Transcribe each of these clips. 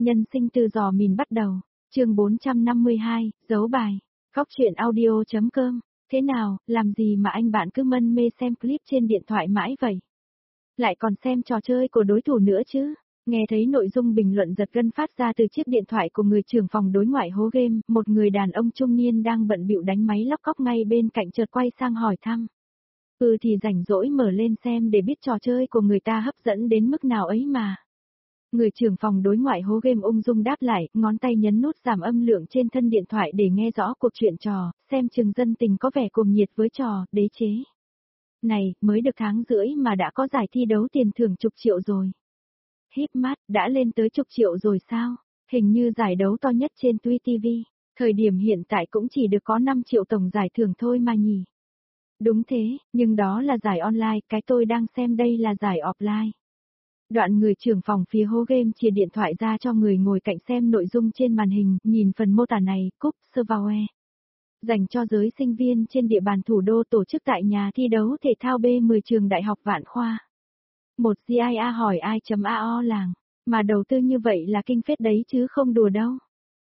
Nhân sinh từ giò mìn bắt đầu, chương 452, dấu bài, góc truyện audio.com, thế nào, làm gì mà anh bạn cứ mân mê xem clip trên điện thoại mãi vậy? Lại còn xem trò chơi của đối thủ nữa chứ? Nghe thấy nội dung bình luận giật gân phát ra từ chiếc điện thoại của người trưởng phòng đối ngoại hố game, một người đàn ông trung niên đang bận bịu đánh máy lóc cóc ngay bên cạnh chợt quay sang hỏi thăm. Thì rảnh rỗi mở lên xem để biết trò chơi của người ta hấp dẫn đến mức nào ấy mà. Người trưởng phòng đối ngoại hố game ung dung đáp lại, ngón tay nhấn nút giảm âm lượng trên thân điện thoại để nghe rõ cuộc chuyện trò, xem chừng dân tình có vẻ cuồng nhiệt với trò, đế chế. Này, mới được tháng rưỡi mà đã có giải thi đấu tiền thưởng chục triệu rồi. Híp mắt, đã lên tới chục triệu rồi sao? Hình như giải đấu to nhất trên Tui TV, thời điểm hiện tại cũng chỉ được có 5 triệu tổng giải thưởng thôi mà nhỉ. Đúng thế, nhưng đó là giải online, cái tôi đang xem đây là giải offline. Đoạn người trưởng phòng phía hố game chia điện thoại ra cho người ngồi cạnh xem nội dung trên màn hình, nhìn phần mô tả này, cúp serverware. Dành cho giới sinh viên trên địa bàn thủ đô tổ chức tại nhà thi đấu thể thao B10 trường Đại học Vạn Khoa. Một GIA hỏi ai.ao làng, mà đầu tư như vậy là kinh phết đấy chứ không đùa đâu.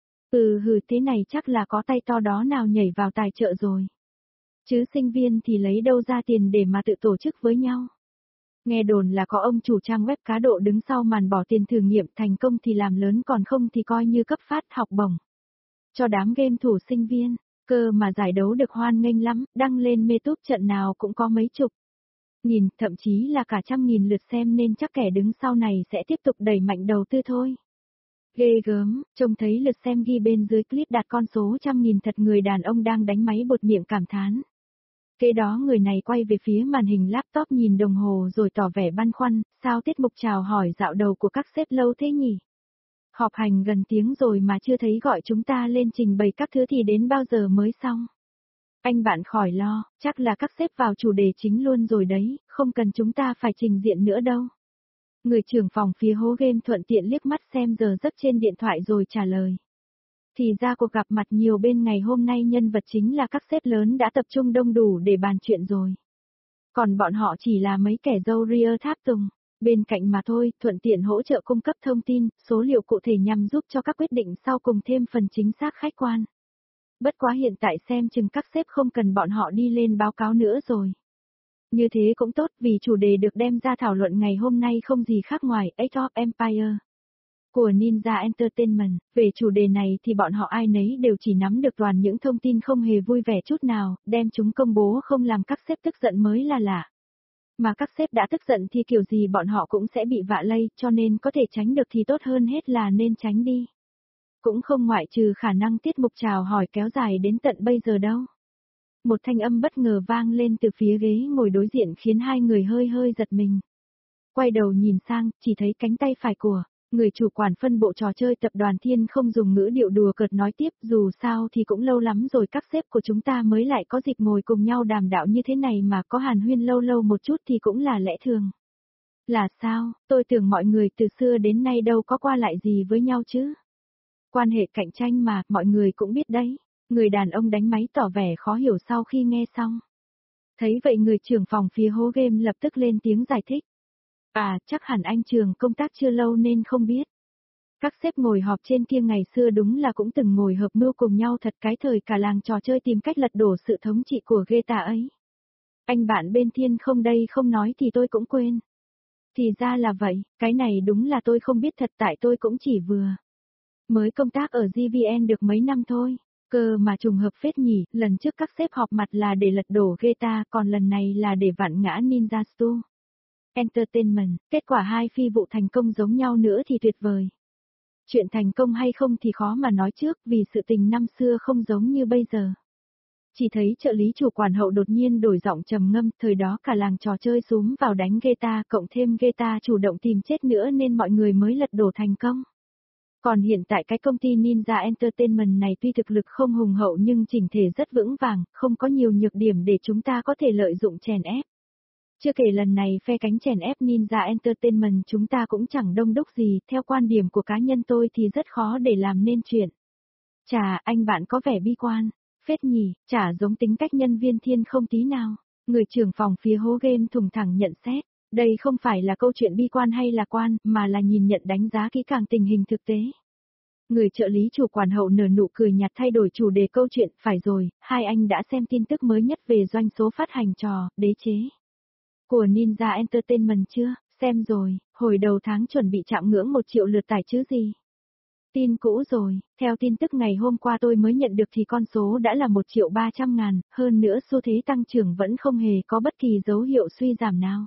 Thế này chắc là có tay to đó nào nhảy vào tài trợ rồi. Chứ sinh viên thì lấy đâu ra tiền để mà tự tổ chức với nhau. Nghe đồn là có ông chủ trang web cá độ đứng sau màn bỏ tiền thử nghiệm, thành công thì làm lớn, còn không thì coi như cấp phát học bổng cho đám game thủ sinh viên. Cơ mà giải đấu được hoan nghênh lắm, đăng lên YouTube trận nào cũng có mấy chục nghìn, thậm chí là cả 100.000 lượt xem, nên chắc kẻ đứng sau này sẽ tiếp tục đẩy mạnh đầu tư thôi. Ghê gớm, trông thấy lượt xem ghi bên dưới clip đạt con số 100.000 thật. Người đàn ông đang đánh máy bột miệng cảm thán. Kế đó người này quay về phía màn hình laptop nhìn đồng hồ rồi tỏ vẻ băn khoăn, sao tiết mục chào hỏi dạo đầu của các sếp lâu thế nhỉ? Họp hành gần tiếng rồi mà chưa thấy gọi chúng ta lên trình bày các thứ thì đến bao giờ mới xong? Anh bạn khỏi lo, chắc là các sếp vào chủ đề chính luôn rồi đấy, không cần chúng ta phải trình diện nữa đâu. Người trưởng phòng phía hố game thuận tiện liếc mắt xem giờ giấc trên điện thoại rồi trả lời. Thì ra cuộc gặp mặt nhiều bên ngày hôm nay nhân vật chính là các sếp lớn đã tập trung đông đủ để bàn chuyện rồi. Còn bọn họ chỉ là mấy kẻ râu ria tháp tùng bên cạnh mà thôi, thuận tiện hỗ trợ cung cấp thông tin, số liệu cụ thể nhằm giúp cho các quyết định sau cùng thêm phần chính xác khách quan. Bất quá hiện tại xem chừng các sếp không cần bọn họ đi lên báo cáo nữa rồi. Như thế cũng tốt, vì chủ đề được đem ra thảo luận ngày hôm nay không gì khác ngoài Age of Empire của Ninja Entertainment. Về chủ đề này thì bọn họ ai nấy đều chỉ nắm được toàn những thông tin không hề vui vẻ chút nào, đem chúng công bố không làm các sếp tức giận mới là lạ. Mà các sếp đã tức giận thì kiểu gì bọn họ cũng sẽ bị vạ lây, cho nên có thể tránh được thì tốt hơn hết là nên tránh đi. Cũng không ngoại trừ khả năng tiết mục chào hỏi kéo dài đến tận bây giờ đâu. Một thanh âm bất ngờ vang lên từ phía ghế ngồi đối diện khiến hai người hơi hơi giật mình. Quay đầu nhìn sang, chỉ thấy cánh tay phải của người chủ quản phân bộ trò chơi tập đoàn Thiên không dùng ngữ điệu đùa cợt nói tiếp, dù sao thì cũng lâu lắm rồi các sếp của chúng ta mới lại có dịp ngồi cùng nhau đàm đạo như thế này, mà có hàn huyên lâu lâu một chút thì cũng là lẽ thường. Là sao, tôi tưởng mọi người từ xưa đến nay đâu có qua lại gì với nhau chứ. Quan hệ cạnh tranh mà, mọi người cũng biết đấy. Người đàn ông đánh máy tỏ vẻ khó hiểu sau khi nghe xong. Thấy vậy người trưởng phòng phía hố game lập tức lên tiếng giải thích. Chắc hẳn anh Trường công tác chưa lâu nên không biết. Các sếp ngồi họp trên kia ngày xưa đúng là cũng từng ngồi hợp mưu cùng nhau thật, cái thời cả làng trò chơi tìm cách lật đổ sự thống trị của Geta ấy. Anh bạn bên Thiên không đây không nói thì tôi cũng quên. Thì ra là vậy, cái này đúng là tôi không biết thật, tại tôi cũng chỉ vừa mới công tác ở GVN được mấy năm thôi. Cơ mà trùng hợp phết nhỉ, lần trước các sếp họp mặt là để lật đổ Geta, còn lần này là để vặn ngã Ninja Stu Entertainment. Kết quả hai phi vụ thành công giống nhau nữa thì tuyệt vời. Chuyện thành công hay không thì khó mà nói trước, vì sự tình năm xưa không giống như bây giờ. Chỉ thấy trợ lý chủ quản hậu đột nhiên đổi giọng trầm ngâm, thời đó cả làng trò chơi xúm vào đánh Geta, cộng thêm Geta chủ động tìm chết nữa nên mọi người mới lật đổ thành công. Còn hiện tại cái công ty Ninja Entertainment này tuy thực lực không hùng hậu nhưng chỉnh thể rất vững vàng, không có nhiều nhược điểm để chúng ta có thể lợi dụng chèn ép. Chưa kể lần này phe cánh chèn ép Ninja Entertainment chúng ta cũng chẳng đông đúc gì, theo quan điểm của cá nhân tôi thì rất khó để làm nên chuyện. Chà, anh bạn có vẻ bi quan, phết nhỉ, chả giống tính cách nhân viên Thiên không tí nào. Người trưởng phòng phía hố game thùng thẳng nhận xét. Đây không phải là câu chuyện bi quan hay lạc quan, mà là nhìn nhận đánh giá kỹ càng tình hình thực tế. Người trợ lý chủ quản hậu nở nụ cười nhạt thay đổi chủ đề câu chuyện, phải rồi, hai anh đã xem tin tức mới nhất về doanh số phát hành trò, đế chế của Ninja Entertainment chưa? Xem rồi, hồi đầu tháng chuẩn bị chạm ngưỡng 1 triệu lượt tải chứ gì. Tin cũ rồi, theo tin tức ngày hôm qua tôi mới nhận được thì con số đã là 1.300.000, hơn nữa xu thế tăng trưởng vẫn không hề có bất kỳ dấu hiệu suy giảm nào.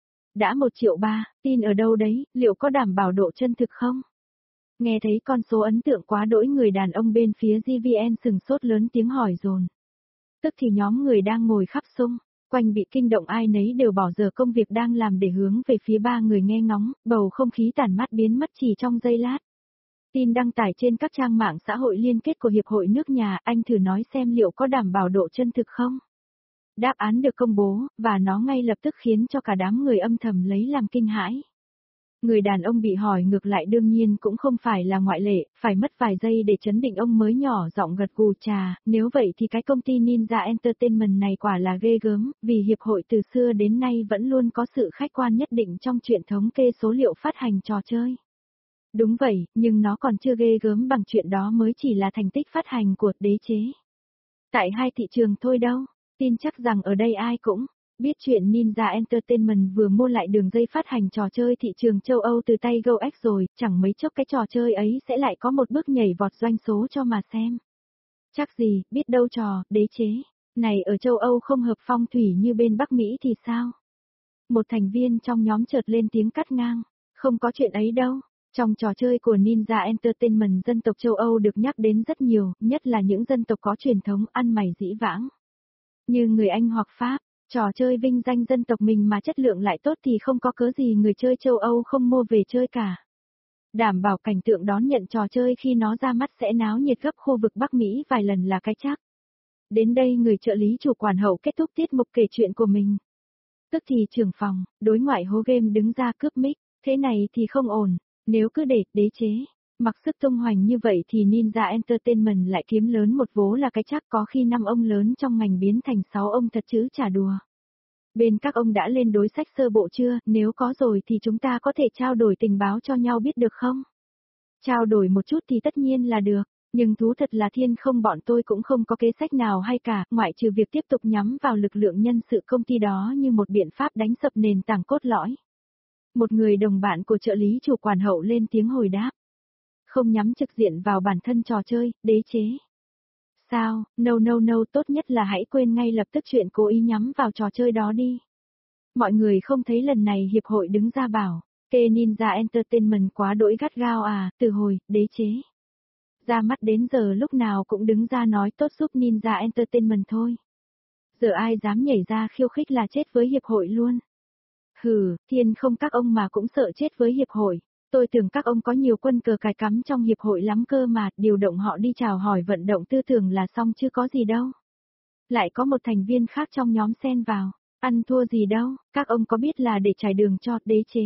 Đã 1,3 triệu, tin ở đâu đấy, liệu có đảm bảo độ chân thực không? Nghe thấy con số ấn tượng quá đỗi, người đàn ông bên phía GVN sừng sốt lớn tiếng hỏi dồn. Tức thì nhóm người đang ngồi khắp xung quanh bị kinh động, ai nấy đều bỏ giờ công việc đang làm để hướng về phía ba người nghe ngóng, bầu không khí tản mát biến mất chỉ trong giây lát. Tin đăng tải trên các trang mạng xã hội liên kết của Hiệp hội nước nhà, anh thử nói xem liệu có đảm bảo độ chân thực không? Đáp án được công bố, và nó ngay lập tức khiến cho cả đám người âm thầm lấy làm kinh hãi. Người đàn ông bị hỏi ngược lại đương nhiên cũng không phải là ngoại lệ, phải mất vài giây để chấn định, ông mới nhỏ giọng gật gù trà, nếu vậy thì cái công ty Ninja Entertainment này quả là ghê gớm, vì hiệp hội từ xưa đến nay vẫn luôn có sự khách quan nhất định trong chuyện thống kê số liệu phát hành trò chơi. Đúng vậy, nhưng nó còn chưa ghê gớm bằng chuyện đó mới chỉ là thành tích phát hành của đế chế. Tại hai thị trường thôi đâu, tin chắc rằng ở đây ai cũng biết chuyện Ninja Entertainment vừa mua lại đường dây phát hành trò chơi thị trường châu Âu từ tay GoX rồi, chẳng mấy chốc cái trò chơi ấy sẽ lại có một bước nhảy vọt doanh số cho mà xem. Chắc gì, biết đâu trò, đế chế này ở châu Âu không hợp phong thủy như bên Bắc Mỹ thì sao? Một thành viên trong nhóm chợt lên tiếng cắt ngang, không có chuyện ấy đâu. Trong trò chơi của Ninja Entertainment, dân tộc châu Âu được nhắc đến rất nhiều, nhất là những dân tộc có truyền thống ăn mày dĩ vãng. Như người Anh hoặc Pháp, trò chơi vinh danh dân tộc mình mà chất lượng lại tốt thì không có cớ gì người chơi châu Âu không mua về chơi cả. Đảm bảo cảnh tượng đón nhận trò chơi khi nó ra mắt sẽ náo nhiệt gấp khu vực Bắc Mỹ vài lần là cái chắc. Đến đây người trợ lý chủ quản hậu kết thúc tiết mục kể chuyện của mình. Tức thì trưởng phòng, đối ngoại hố game đứng ra cướp mic, thế này thì không ổn. Nếu cứ để đế chế mặc sức tung hoành như vậy thì Ninja Entertainment lại kiếm lớn một vố là cái chắc, có khi 5 ông lớn trong ngành biến thành 6 ông thật chứ chả đùa. Bên các ông đã lên đối sách sơ bộ chưa, nếu có rồi thì chúng ta có thể trao đổi tình báo cho nhau biết được không? Trao đổi một chút thì tất nhiên là được, nhưng thú thật là thiên không, bọn tôi cũng không có kế sách nào hay cả, ngoại trừ việc tiếp tục nhắm vào lực lượng nhân sự công ty đó như một biện pháp đánh sập nền tảng cốt lõi. Một người đồng bạn của trợ lý chủ quản hậu lên tiếng hồi đáp. Không nhắm trực diện vào bản thân trò chơi, đế chế. Sao, no, tốt nhất là hãy quên ngay lập tức chuyện cố ý nhắm vào trò chơi đó đi. Mọi người không thấy lần này hiệp hội đứng ra bảo, kê Ninja Entertainment quá đỗi gắt gao à, từ hồi, đế chế. Ra mắt đến giờ lúc nào cũng đứng ra nói tốt giúp Ninja Entertainment thôi. Giờ ai dám nhảy ra khiêu khích là chết với hiệp hội luôn. Hừ, thiên không, các ông mà cũng sợ chết với hiệp hội. Tôi tưởng các ông có nhiều quân cờ cài cắm trong hiệp hội lắm cơ mà, điều động họ đi chào hỏi vận động tư tưởng là xong chứ có gì đâu. Lại có một thành viên khác trong nhóm xen vào, ăn thua gì đâu, các ông có biết là để trải đường cho đế chế.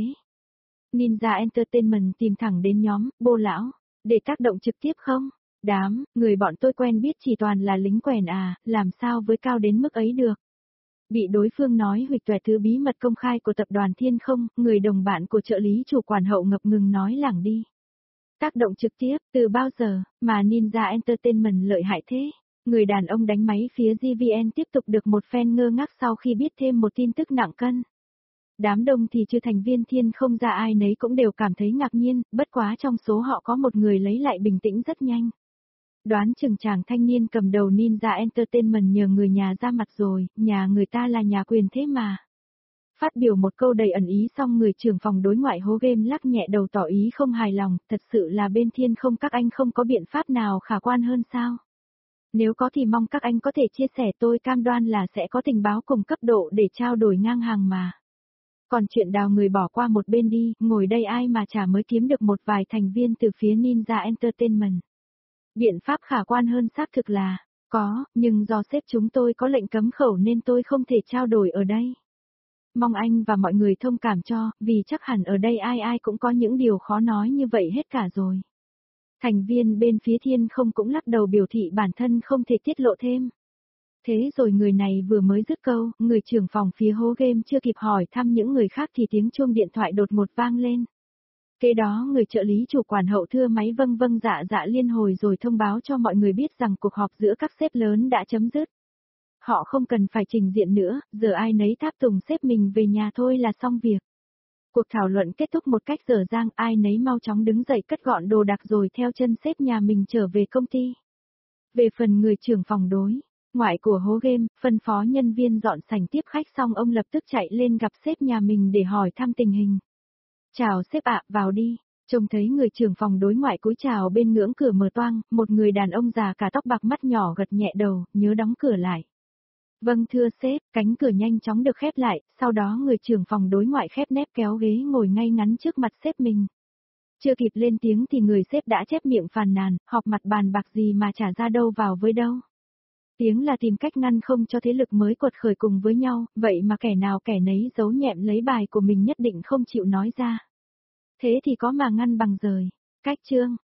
Ninja Entertainment tìm thẳng đến nhóm, bô lão, để tác động trực tiếp không? Đám, người bọn tôi quen biết chỉ toàn là lính quèn à, làm sao với cao đến mức ấy được. Bị đối phương nói huỵch toẹt thứ bí mật công khai của tập đoàn Thiên Không, người đồng bạn của trợ lý chủ quản hậu ngập ngừng nói lảng đi. Tác động trực tiếp, từ bao giờ, mà Ninja Entertainment lợi hại thế? Người đàn ông đánh máy phía GVN tiếp tục được một phen ngơ ngác sau khi biết thêm một tin tức nặng cân. Đám đông thì trừ thành viên Thiên Không ra ai nấy cũng đều cảm thấy ngạc nhiên, bất quá trong số họ có một người lấy lại bình tĩnh rất nhanh. Đoán chừng chàng thanh niên cầm đầu Ninja Entertainment nhờ người nhà ra mặt rồi, nhà người ta là nhà quyền thế mà. Phát biểu một câu đầy ẩn ý xong người trưởng phòng đối ngoại hố game lắc nhẹ đầu tỏ ý không hài lòng, thật sự là bên Thiên Không các anh không có biện pháp nào khả quan hơn sao? Nếu có thì mong các anh có thể chia sẻ, tôi cam đoan là sẽ có tình báo cùng cấp độ để trao đổi ngang hàng mà. Còn chuyện đào người bỏ qua một bên đi, ngồi đây ai mà chả mới kiếm được một vài thành viên từ phía Ninja Entertainment. Biện pháp khả quan hơn xác thực là, có, nhưng do sếp chúng tôi có lệnh cấm khẩu nên tôi không thể trao đổi ở đây. Mong anh và mọi người thông cảm cho, vì chắc hẳn ở đây ai ai cũng có những điều khó nói như vậy hết cả rồi. Thành viên bên phía Thiên Không cũng lắc đầu biểu thị bản thân không thể tiết lộ thêm. Thế rồi người này vừa mới dứt câu, người trưởng phòng phía hố game chưa kịp hỏi thăm những người khác thì tiếng chuông điện thoại đột ngột vang lên. Kế đó người trợ lý chủ quản hậu thưa máy vâng vâng dạ dạ liên hồi rồi thông báo cho mọi người biết rằng cuộc họp giữa các sếp lớn đã chấm dứt. Họ không cần phải trình diện nữa, giờ ai nấy tháp tùng sếp mình về nhà thôi là xong việc. Cuộc thảo luận kết thúc một cách dở dang, ai nấy mau chóng đứng dậy cất gọn đồ đạc rồi theo chân sếp nhà mình trở về công ty. Về phần người trưởng phòng đối, ngoại của hố game, phân phó nhân viên dọn sảnh tiếp khách xong ông lập tức chạy lên gặp sếp nhà mình để hỏi thăm tình hình. Chào sếp ạ, vào đi. Trông thấy người trưởng phòng đối ngoại cúi chào bên ngưỡng cửa mở toang, một người đàn ông già cả tóc bạc mắt nhỏ gật nhẹ đầu, nhớ đóng cửa lại. Vâng thưa sếp, cánh cửa nhanh chóng được khép lại, sau đó người trưởng phòng đối ngoại khép nép kéo ghế ngồi ngay ngắn trước mặt sếp mình. Chưa kịp lên tiếng thì người sếp đã chép miệng phàn nàn, họp mặt bàn bạc gì mà trả ra đâu vào với đâu. Tiếng là tìm cách ngăn không cho thế lực mới quật khởi cùng với nhau, vậy mà kẻ nào kẻ nấy giấu nhẹm lấy bài của mình nhất định không chịu nói ra. Thế thì có mà ngăn bằng rời. Cách chương